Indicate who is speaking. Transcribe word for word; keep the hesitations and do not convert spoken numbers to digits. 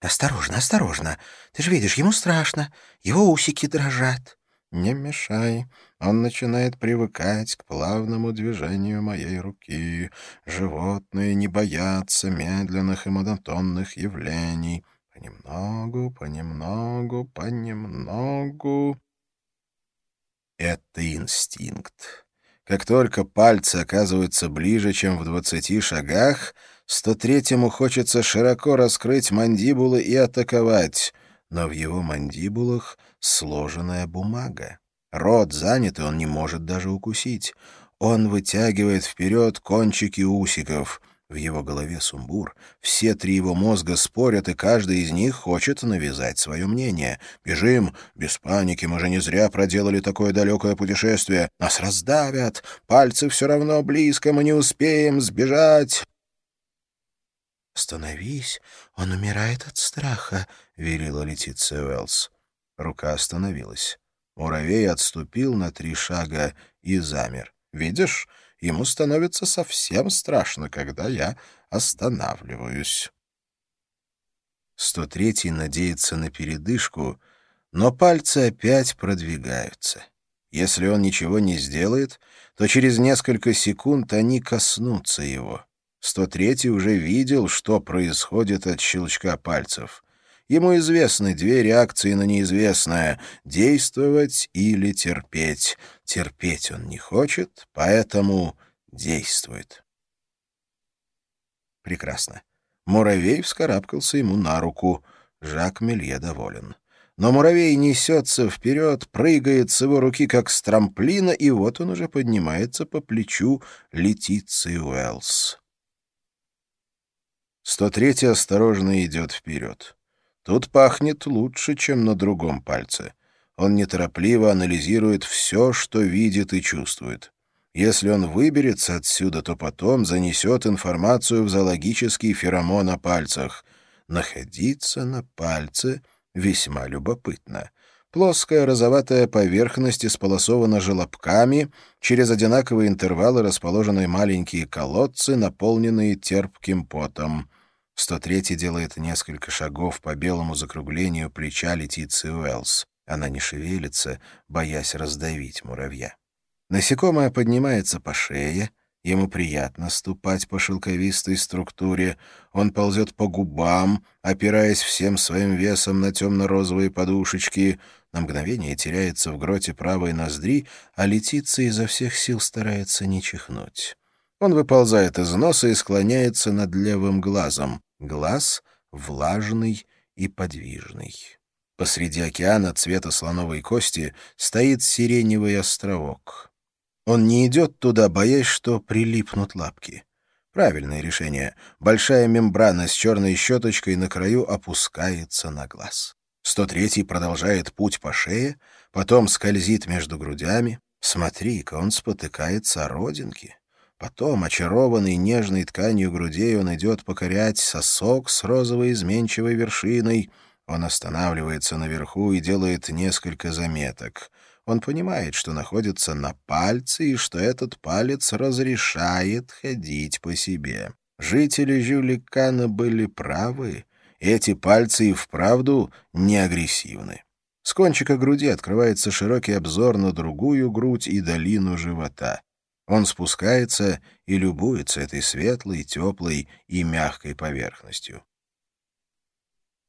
Speaker 1: «Осторожно, осторожно. Ты же видишь, ему страшно. Его усики дрожат».
Speaker 2: Не мешай. Он начинает привыкать к плавному движению моей руки. Животные не боятся медленных и монотонных явлений. Понемногу, понемногу, понемногу. Это инстинкт. Как только пальцы оказываются ближе, чем в двадцати шагах, сто третьему хочется широко раскрыть мандибулы и атаковать, но в его мандибулах сложенная бумага. Рот занят, и он не может даже укусить. Он вытягивает вперед кончики усиков. В его голове сумбур. Все три его мозга спорят, и каждый из них хочет навязать свое мнение. «Бежим! Без паники, мы же не зря проделали такое далекое путешествие. Нас раздавят! Пальцы все равно близко, мы не успеем сбежать!»
Speaker 1: «Остановись, он умирает от страха», — велела Летиция Уэллс.
Speaker 2: Рука остановилась. Муравей отступил на три шага и замер. «Видишь, ему становится совсем страшно, когда я останавливаюсь». сто третий надеется на передышку, но пальцы опять продвигаются. Если он ничего не сделает, то через несколько секунд они коснутся его. сто третий уже видел, что происходит от щелчка пальцев. Ему известны две реакции на неизвестное — действовать или терпеть. Терпеть он не хочет, поэтому действует. Прекрасно. Муравей вскарабкался ему на руку. Жак Мелье доволен. Но муравей несется вперед, прыгает с его руки, как с трамплина, и вот он уже поднимается по плечу Летиции Уэллс. сто третий осторожно идет вперед. Тут пахнет лучше, чем на другом пальце. Он неторопливо анализирует все, что видит и чувствует. Если он выберется отсюда, то потом занесет информацию в зоологический феромон о пальцах. Находиться на пальце весьма любопытно. Плоская розоватая поверхность исполосована желобками, через одинаковые интервалы расположены маленькие колодцы, наполненные терпким потом. сто третий делает несколько шагов по белому закруглению плеча Летиции Уэллс. Она не шевелится, боясь раздавить муравья. Насекомое поднимается по шее. Ему приятно ступать по шелковистой структуре. Он ползет по губам, опираясь всем своим весом на темно-розовые подушечки. На мгновение теряется в гроте правой ноздри, а Летиция изо всех сил старается не чихнуть. Он выползает из носа и склоняется над левым глазом. Глаз влажный и подвижный. Посреди океана цвета слоновой кости стоит сиреневый островок. Он не идет туда, боясь, что прилипнут лапки. Правильное решение. Большая мембрана с черной щеточкой на краю опускается на глаз. сто третий продолжает путь по шее, потом скользит между грудями. Смотри-ка, он спотыкается о родинки. Потом, очарованный нежной тканью грудей, он идет покорять сосок с розовой изменчивой вершиной. Он останавливается наверху и делает несколько заметок. Он понимает, что находится на пальце и что этот палец разрешает ходить по себе. Жители Жюликана были правы. Эти пальцы и вправду не агрессивны. С кончика груди открывается широкий обзор на другую грудь и долину живота. Он спускается и любуется этой светлой, теплой и мягкой поверхностью.